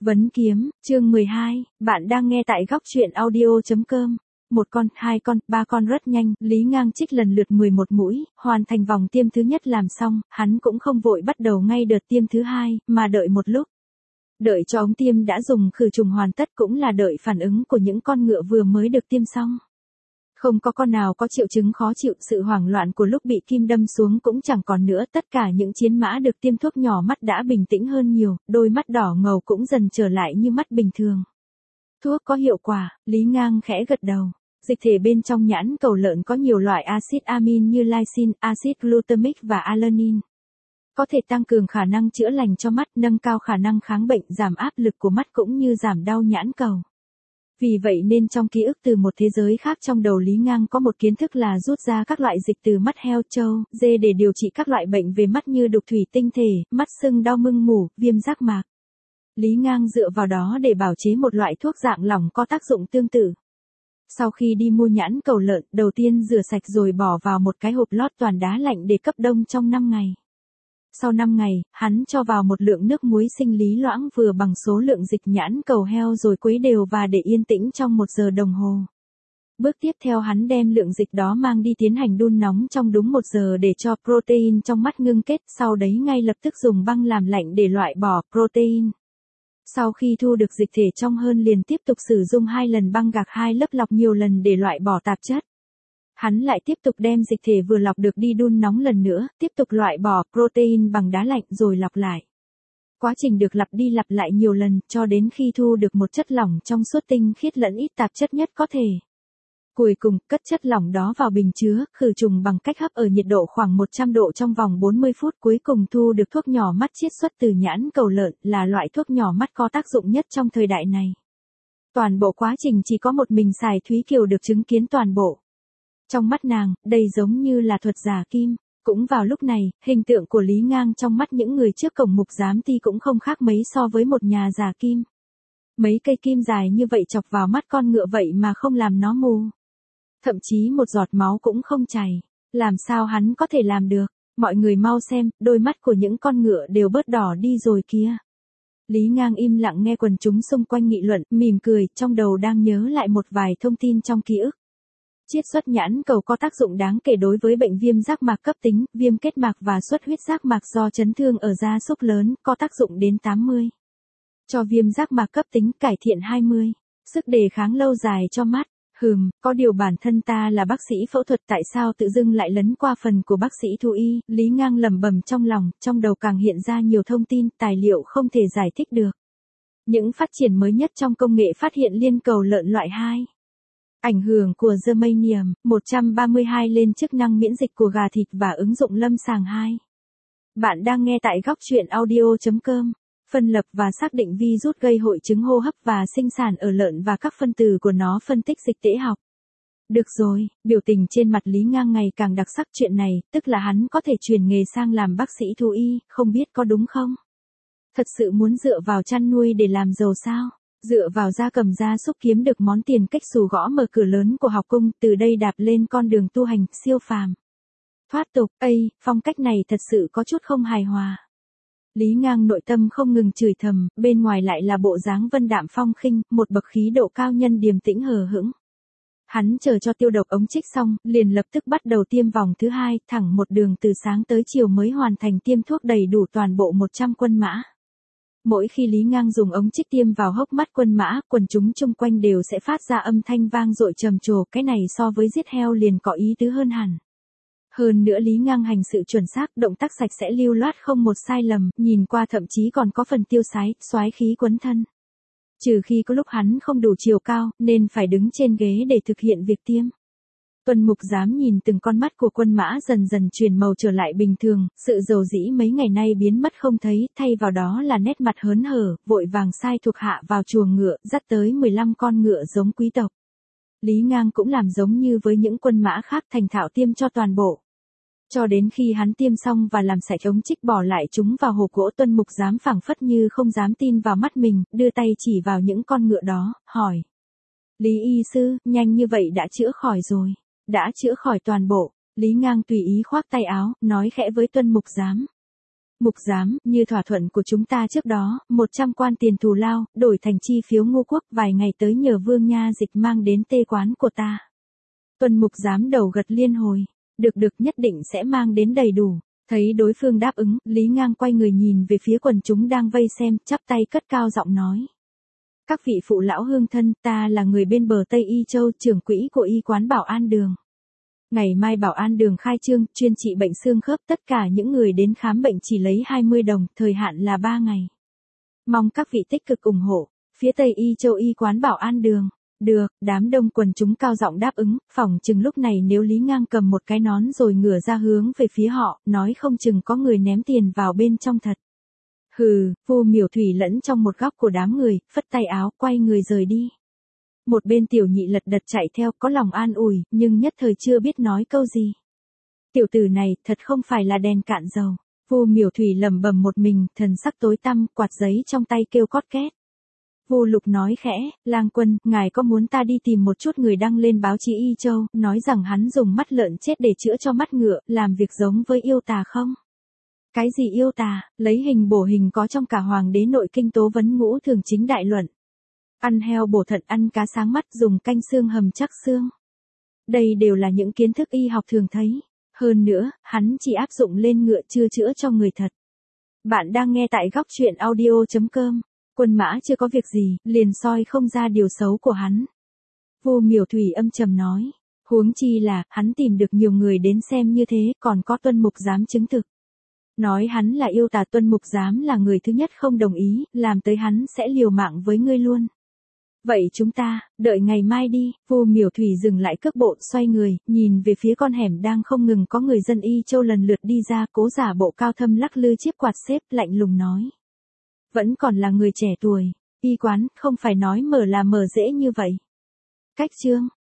Vấn kiếm, chương 12, bạn đang nghe tại góc truyện audio.com. Một con, hai con, ba con rất nhanh, Lý Ngang trích lần lượt 11 mũi, hoàn thành vòng tiêm thứ nhất làm xong, hắn cũng không vội bắt đầu ngay đợt tiêm thứ hai, mà đợi một lúc. Đợi cho ống tiêm đã dùng khử trùng hoàn tất cũng là đợi phản ứng của những con ngựa vừa mới được tiêm xong. Không có con nào có triệu chứng khó chịu, sự hoảng loạn của lúc bị kim đâm xuống cũng chẳng còn nữa, tất cả những chiến mã được tiêm thuốc nhỏ mắt đã bình tĩnh hơn nhiều, đôi mắt đỏ ngầu cũng dần trở lại như mắt bình thường. Thuốc có hiệu quả, Lý Ngang khẽ gật đầu. Dịch thể bên trong nhãn cầu lợn có nhiều loại axit amin như lysine, axit glutamic và alanine. Có thể tăng cường khả năng chữa lành cho mắt, nâng cao khả năng kháng bệnh, giảm áp lực của mắt cũng như giảm đau nhãn cầu. Vì vậy nên trong ký ức từ một thế giới khác, trong đầu Lý Ngang có một kiến thức là rút ra các loại dịch từ mắt heo, trâu, dê để điều trị các loại bệnh về mắt như đục thủy tinh thể, mắt sưng đau mưng mủ, viêm giác mạc. Lý Ngang dựa vào đó để bào chế một loại thuốc dạng lỏng có tác dụng tương tự. Sau khi đi mua nhãn cầu lợn, đầu tiên rửa sạch rồi bỏ vào một cái hộp lót toàn đá lạnh để cấp đông trong 5 ngày. Sau 5 ngày, hắn cho vào một lượng nước muối sinh lý loãng vừa bằng số lượng dịch nhãn cầu heo rồi khuấy đều và để yên tĩnh trong 1 giờ đồng hồ. Bước tiếp theo hắn đem lượng dịch đó mang đi tiến hành đun nóng trong đúng 1 giờ để cho protein trong mắt ngưng kết, sau đấy ngay lập tức dùng băng làm lạnh để loại bỏ protein. Sau khi thu được dịch thể trong hơn liền tiếp tục sử dụng 2 lần băng gạc 2 lớp lọc nhiều lần để loại bỏ tạp chất. Hắn lại tiếp tục đem dịch thể vừa lọc được đi đun nóng lần nữa, tiếp tục loại bỏ protein bằng đá lạnh rồi lọc lại. Quá trình được lặp đi lặp lại nhiều lần cho đến khi thu được một chất lỏng trong suốt tinh khiết lẫn ít tạp chất nhất có thể. Cuối cùng, cất chất lỏng đó vào bình chứa, khử trùng bằng cách hấp ở nhiệt độ khoảng 100 độ trong vòng 40 phút. Cuối cùng thu được thuốc nhỏ mắt chiết xuất từ nhãn cầu lợn, là loại thuốc nhỏ mắt có tác dụng nhất trong thời đại này. Toàn bộ quá trình chỉ có một mình Sài Thúy Kiều được chứng kiến toàn bộ. Trong mắt nàng, đây giống như là thuật giả kim. Cũng vào lúc này, hình tượng của Lý Ngang trong mắt những người trước cổng mục giám ty cũng không khác mấy so với một nhà giả kim. Mấy cây kim dài như vậy chọc vào mắt con ngựa vậy mà không làm nó mù. Thậm chí một giọt máu cũng không chảy. Làm sao hắn có thể làm được? Mọi người mau xem, đôi mắt của những con ngựa đều bớt đỏ đi rồi kìa. Lý Ngang im lặng nghe quần chúng xung quanh nghị luận, mỉm cười, trong đầu đang nhớ lại một vài thông tin trong ký ức. Chiết xuất nhãn cầu có tác dụng đáng kể đối với bệnh viêm giác mạc cấp tính, viêm kết mạc và xuất huyết giác mạc do chấn thương ở gia súc lớn, có tác dụng đến 80. Cho viêm giác mạc cấp tính cải thiện 20. Sức đề kháng lâu dài cho mắt. Có điều bản thân ta là bác sĩ phẫu thuật, tại sao tự dưng lại lấn qua phần của bác sĩ thú y, Lý Ngang lẩm bẩm trong lòng, trong đầu càng hiện ra nhiều thông tin, tài liệu không thể giải thích được. Những phát triển mới nhất trong công nghệ phát hiện liên cầu lợn loại 2. Ảnh hưởng của Germanium 132 lên chức năng miễn dịch của gà thịt và ứng dụng lâm sàng 2. Bạn đang nghe tại góc truyện audio.com. Phân lập và xác định virus gây hội chứng hô hấp và sinh sản ở lợn và các phân tử của nó, phân tích dịch tễ học. Được rồi, biểu tình trên mặt Lý Ngang ngày càng đặc sắc, chuyện này, tức là hắn có thể chuyển nghề sang làm bác sĩ thú y, không biết có đúng không? Thật sự muốn dựa vào chăn nuôi để làm giàu sao? Dựa vào gia cầm gia súc kiếm được món tiền cách xù gõ mở cửa lớn của học cung, từ đây đạp lên con đường tu hành, siêu phàm. Thoát tục, phong cách này thật sự có chút không hài hòa. Lý Ngang nội tâm không ngừng chửi thầm, bên ngoài lại là bộ dáng vân đạm phong khinh, một bậc khí độ cao nhân điềm tĩnh hờ hững. Hắn chờ cho tiêu độc ống trích xong, liền lập tức bắt đầu tiêm vòng thứ 2, thẳng một đường từ sáng tới chiều mới hoàn thành tiêm thuốc đầy đủ toàn bộ 100 quân mã. Mỗi khi Lý Ngang dùng ống trích tiêm vào hốc mắt quân mã, quần chúng chung quanh đều sẽ phát ra âm thanh vang dội trầm trồ, cái này so với giết heo liền có ý tứ hơn hẳn. Hơn nữa Lý Ngang hành sự chuẩn xác, động tác sạch sẽ lưu loát không một sai lầm, nhìn qua thậm chí còn có phần tiêu sái, soái khí quấn thân. Trừ khi có lúc hắn không đủ chiều cao, nên phải đứng trên ghế để thực hiện việc tiêm. Tuần mục giám nhìn từng con mắt của quân mã dần dần chuyển màu trở lại bình thường, sự dầu dĩ mấy ngày nay biến mất không thấy, thay vào đó là nét mặt hớn hở, vội vàng sai thuộc hạ vào chuồng ngựa, dắt tới 15 con ngựa giống quý tộc. Lý Ngang cũng làm giống như với những quân mã khác, thành thạo tiêm cho toàn bộ. Cho đến khi hắn tiêm xong và làm sạch ống trích bỏ lại chúng vào hộp gỗ, tuân mục giám phảng phất như không dám tin vào mắt mình, đưa tay chỉ vào những con ngựa đó, hỏi. Lý y sư, nhanh như vậy đã chữa khỏi rồi. Đã chữa khỏi toàn bộ. Lý Ngang tùy ý khoác tay áo, nói khẽ với tuân mục giám. Mục giám, như thỏa thuận của chúng ta trước đó, 100 quan tiền thù lao, đổi thành chi phiếu Ngô Quốc, vài ngày tới nhờ Vương Nha Dịch mang đến tê quán của ta. Tuân mục giám đầu gật liên hồi. Được nhất định sẽ mang đến đầy đủ. Thấy đối phương đáp ứng, Lý Ngang quay người nhìn về phía quần chúng đang vây xem, chắp tay cất cao giọng nói. Các vị phụ lão hương thân, ta là người bên bờ Tây Y Châu, trưởng quỹ của y quán Bảo An Đường. Ngày mai Bảo An Đường khai trương, chuyên trị bệnh xương khớp, tất cả những người đến khám bệnh chỉ lấy 20 đồng, thời hạn là 3 ngày. Mong các vị tích cực ủng hộ. Phía Tây Y Châu y quán Bảo An Đường. Được, đám đông quần chúng cao giọng đáp ứng, phỏng chừng lúc này nếu Lý Ngang cầm một cái nón rồi ngửa ra hướng về phía họ, nói không chừng có người ném tiền vào bên trong thật. Hừ, Vu Miểu Thủy lẫn trong một góc của đám người, phất tay áo, quay người rời đi. Một bên Tiểu Nhị lật đật chạy theo, có lòng an ủi, nhưng nhất thời chưa biết nói câu gì. Tiểu tử này, thật không phải là đèn cạn dầu. Vu Miểu Thủy lẩm bẩm một mình, thần sắc tối tăm, quạt giấy trong tay kêu cót két. Vu Lục nói khẽ, Lang Quân, ngài có muốn ta đi tìm một chút người đăng lên báo chí Y Châu, nói rằng hắn dùng mắt lợn chết để chữa cho mắt ngựa, làm việc giống với yêu tà không? Cái gì yêu tà, lấy hình bổ hình có trong cả Hoàng đế nội kinh tố vấn ngũ thường chính đại luận. Ăn heo bổ thận, ăn cá sáng mắt, dùng canh xương hầm chắc xương. Đây đều là những kiến thức y học thường thấy. Hơn nữa, hắn chỉ áp dụng lên ngựa chưa chữa cho người thật. Bạn đang nghe tại góc truyện audio.com. Quân Mã chưa có việc gì, liền soi không ra điều xấu của hắn. Vu Miểu Thủy âm trầm nói. Huống chi là, hắn tìm được nhiều người đến xem như thế, còn có Tuân Mục Giám chứng thực. Nói hắn là yêu tà, Tuân Mục Giám là người thứ nhất không đồng ý, làm tới hắn sẽ liều mạng với ngươi luôn. Vậy chúng ta, đợi ngày mai đi. Vu Miểu Thủy dừng lại cước bộ, xoay người, nhìn về phía con hẻm đang không ngừng có người dân Y Châu lần lượt đi ra, cố giả bộ cao thâm lắc lư chiếc quạt xếp, lạnh lùng nói. Vẫn còn là người trẻ tuổi, y quán, không phải nói mở là mở dễ như vậy. Cách chương.